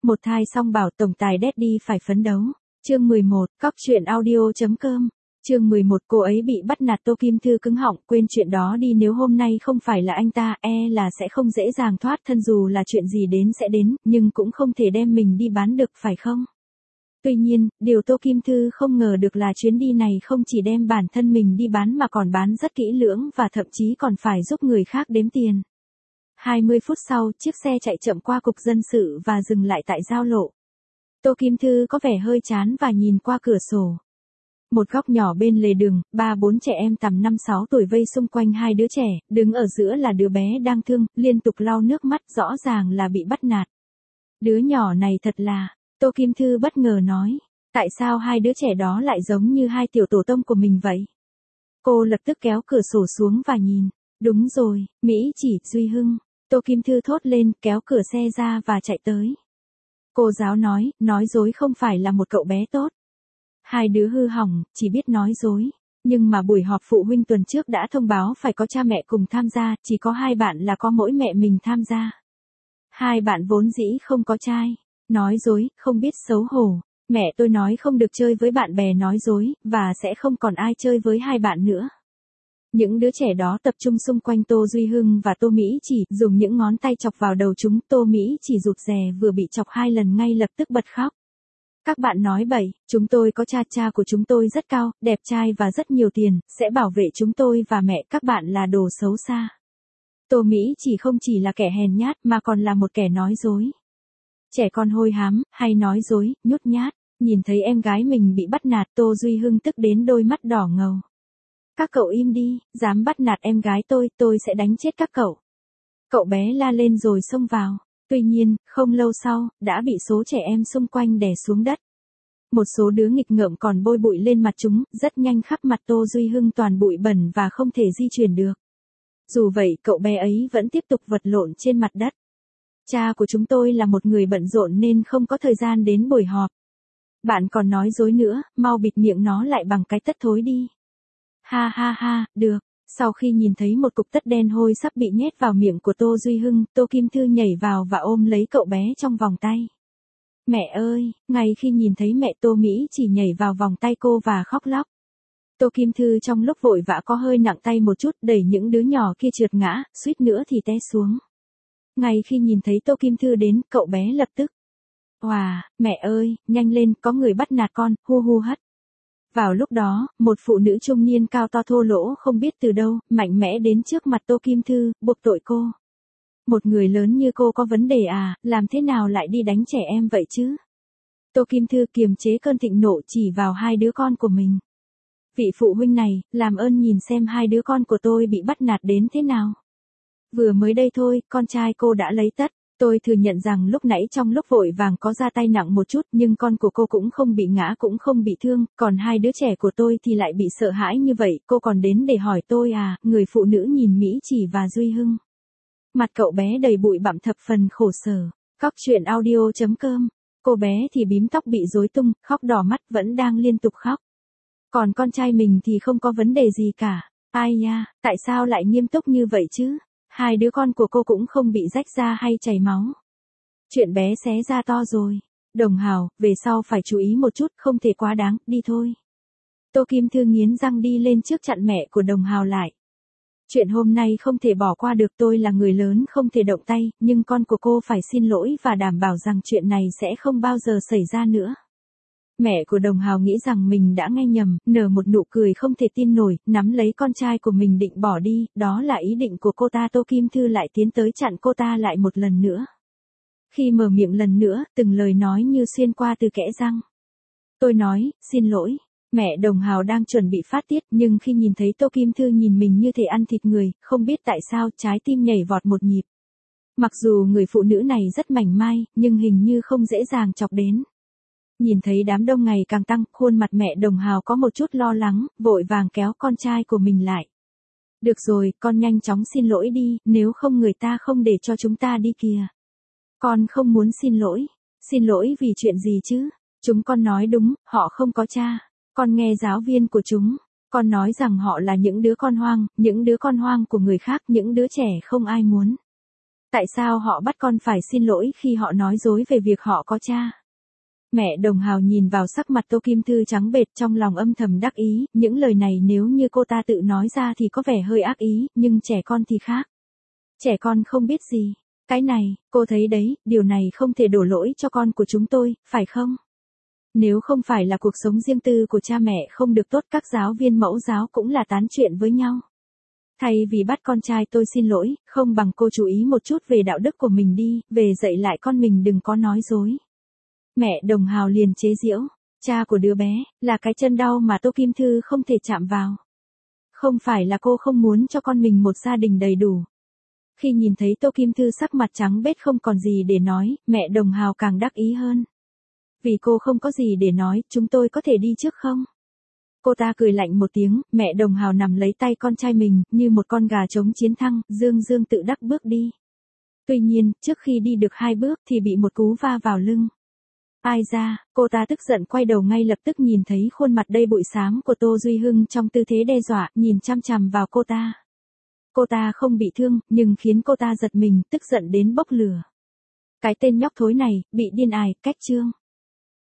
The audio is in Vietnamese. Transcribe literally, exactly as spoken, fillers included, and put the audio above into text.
Một thai song bảo tổng tài Daddy phải phấn đấu. Chương mười một, cóc truyện audio chấm com. Chương mười một, cô ấy bị bắt nạt. Tô Kim Thư cứng họng, quên chuyện đó đi, nếu hôm nay không phải là anh ta, e là sẽ không dễ dàng thoát thân, dù là chuyện gì đến sẽ đến, nhưng cũng không thể đem mình đi bán được, phải không? Tuy nhiên, điều Tô Kim Thư không ngờ được là chuyến đi này không chỉ đem bản thân mình đi bán mà còn bán rất kỹ lưỡng và thậm chí còn phải giúp người khác đếm tiền. hai mươi phút sau, chiếc xe chạy chậm qua cục dân sự và dừng lại tại giao lộ. Tô Kim Thư có vẻ hơi chán và nhìn qua cửa sổ. Một góc nhỏ bên lề đường, ba bốn trẻ em tầm năm sáu tuổi vây xung quanh hai đứa trẻ, đứng ở giữa là đứa bé đang thương, liên tục lau nước mắt, rõ ràng là bị bắt nạt. Đứa nhỏ này thật là, Tô Kim Thư bất ngờ nói, tại sao hai đứa trẻ đó lại giống như hai tiểu tổ tông của mình vậy? Cô lập tức kéo cửa sổ xuống và nhìn, đúng rồi, Mỹ Chỉ, Duy Hưng. Tô Kim Thư thốt lên, kéo cửa xe ra và chạy tới. Cô giáo nói, nói dối không phải là một cậu bé tốt. Hai đứa hư hỏng, chỉ biết nói dối. Nhưng mà buổi họp phụ huynh tuần trước đã thông báo phải có cha mẹ cùng tham gia, chỉ có hai bạn là có mỗi mẹ mình tham gia. Hai bạn vốn dĩ không có trai. Nói dối, không biết xấu hổ. Mẹ tôi nói không được chơi với bạn bè nói dối, và sẽ không còn ai chơi với hai bạn nữa. Những đứa trẻ đó tập trung xung quanh Tô Duy Hưng và Tô Mỹ Chỉ, dùng những ngón tay chọc vào đầu chúng. Tô Mỹ Chỉ rụt rè vừa bị chọc hai lần ngay lập tức bật khóc. Các bạn nói bậy, chúng tôi có cha, cha của chúng tôi rất cao, đẹp trai và rất nhiều tiền, sẽ bảo vệ chúng tôi và mẹ, các bạn là đồ xấu xa. Tô Mỹ Chỉ không chỉ là kẻ hèn nhát mà còn là một kẻ nói dối. Trẻ con hôi hám, hay nói dối, nhút nhát, nhìn thấy em gái mình bị bắt nạt, Tô Duy Hưng tức đến đôi mắt đỏ ngầu. Các cậu im đi, dám bắt nạt em gái tôi, tôi sẽ đánh chết các cậu. Cậu bé la lên rồi xông vào. Tuy nhiên, không lâu sau, đã bị số trẻ em xung quanh đè xuống đất. Một số đứa nghịch ngợm còn bôi bụi lên mặt chúng, rất nhanh khắp mặt Tô Duy Hưng toàn bụi bẩn và không thể di chuyển được. Dù vậy, cậu bé ấy vẫn tiếp tục vật lộn trên mặt đất. Cha của chúng tôi là một người bận rộn nên không có thời gian đến buổi họp. Bạn còn nói dối nữa, mau bịt miệng nó lại bằng cái tất thối đi. Ha ha ha, được. Sau khi nhìn thấy một cục tất đen hôi sắp bị nhét vào miệng của Tô Duy Hưng, Tô Kim Thư nhảy vào và ôm lấy cậu bé trong vòng tay. Mẹ ơi, ngay khi nhìn thấy mẹ, Tô Mỹ Chỉ nhảy vào vòng tay cô và khóc lóc. Tô Kim Thư trong lúc vội vã có hơi nặng tay một chút, đẩy những đứa nhỏ kia trượt ngã, suýt nữa thì té xuống. Ngay khi nhìn thấy Tô Kim Thư đến, cậu bé lập tức. Wow, mẹ ơi, nhanh lên, có người bắt nạt con, hu hu hất. Vào lúc đó, một phụ nữ trung niên cao to thô lỗ không biết từ đâu, mạnh mẽ đến trước mặt Tô Kim Thư, buộc tội cô. Một người lớn như cô có vấn đề à, làm thế nào lại đi đánh trẻ em vậy chứ? Tô Kim Thư kiềm chế cơn thịnh nộ chỉ vào hai đứa con của mình. Vị phụ huynh này, làm ơn nhìn xem hai đứa con của tôi bị bắt nạt đến thế nào. Vừa mới đây thôi, con trai cô đã lấy tất. Tôi thừa nhận rằng lúc nãy trong lúc vội vàng có ra tay nặng một chút, nhưng con của cô cũng không bị ngã cũng không bị thương, còn hai đứa trẻ của tôi thì lại bị sợ hãi như vậy, cô còn đến để hỏi tôi à? Người phụ nữ nhìn Mỹ Chỉ và Duy Hưng. Mặt cậu bé đầy bụi bặm thập phần khổ sở. Cóc truyện audio chấm com. Cô bé thì bím tóc bị rối tung, khóc đỏ mắt, vẫn đang liên tục khóc. Còn con trai mình thì không có vấn đề gì cả. Ai nha, tại sao lại nghiêm túc như vậy chứ? Hai đứa con của cô cũng không bị rách da hay chảy máu. Chuyện bé xé ra to rồi. Đồng Hào, về sau phải chú ý một chút, không thể quá đáng, đi thôi. Tô Kim Thư nghiến răng đi lên trước chặn mẹ của Đồng Hào lại. Chuyện hôm nay không thể bỏ qua được, tôi là người lớn không thể động tay, nhưng con của cô phải xin lỗi và đảm bảo rằng chuyện này sẽ không bao giờ xảy ra nữa. Mẹ của Đồng Hào nghĩ rằng mình đã nghe nhầm, nở một nụ cười không thể tin nổi, nắm lấy con trai của mình định bỏ đi, đó là ý định của cô ta. Tô Kim Thư lại tiến tới chặn cô ta lại một lần nữa. Khi mở miệng lần nữa, từng lời nói như xuyên qua từ kẽ răng. Tôi nói, xin lỗi. Mẹ Đồng Hào đang chuẩn bị phát tiết, nhưng khi nhìn thấy Tô Kim Thư nhìn mình như thể ăn thịt người, không biết tại sao trái tim nhảy vọt một nhịp. Mặc dù người phụ nữ này rất mảnh mai, nhưng hình như không dễ dàng chọc đến. Nhìn thấy đám đông ngày càng tăng, khuôn mặt mẹ Đồng Hào có một chút lo lắng, vội vàng kéo con trai của mình lại. Được rồi, con nhanh chóng xin lỗi đi, nếu không người ta không để cho chúng ta đi kìa. Con không muốn xin lỗi. Xin lỗi vì chuyện gì chứ? Chúng con nói đúng, họ không có cha. Con nghe giáo viên của chúng. Con nói rằng họ là những đứa con hoang, những đứa con hoang của người khác, những đứa trẻ không ai muốn. Tại sao họ bắt con phải xin lỗi khi họ nói dối về việc họ có cha? Mẹ Đồng Hào nhìn vào sắc mặt Tô Kim Thư trắng bệch trong lòng âm thầm đắc ý, những lời này nếu như cô ta tự nói ra thì có vẻ hơi ác ý, nhưng trẻ con thì khác. Trẻ con không biết gì. Cái này, cô thấy đấy, điều này không thể đổ lỗi cho con của chúng tôi, phải không? Nếu không phải là cuộc sống riêng tư của cha mẹ không được tốt, các giáo viên mẫu giáo cũng là tán chuyện với nhau. Thay vì bắt con trai tôi xin lỗi, không bằng cô chú ý một chút về đạo đức của mình đi, về dạy lại con mình đừng có nói dối. Mẹ Đồng Hào liền chế giễu, cha của đứa bé, là cái chân đau mà Tô Kim Thư không thể chạm vào. Không phải là cô không muốn cho con mình một gia đình đầy đủ. Khi nhìn thấy Tô Kim Thư sắc mặt trắng bết không còn gì để nói, mẹ Đồng Hào càng đắc ý hơn. Vì cô không có gì để nói, chúng tôi có thể đi trước không? Cô ta cười lạnh một tiếng, mẹ Đồng Hào nằm lấy tay con trai mình, như một con gà trống chiến thăng, dương dương tự đắc bước đi. Tuy nhiên, trước khi đi được hai bước thì bị một cú va vào lưng. Ai ra, cô ta tức giận quay đầu ngay lập tức nhìn thấy khuôn mặt đầy bụi xám của Tô Duy Hưng trong tư thế đe dọa, nhìn chăm chằm vào cô ta. Cô ta không bị thương, nhưng khiến cô ta giật mình, tức giận đến bốc lửa. Cái tên nhóc thối này, bị điên ài, cách chương.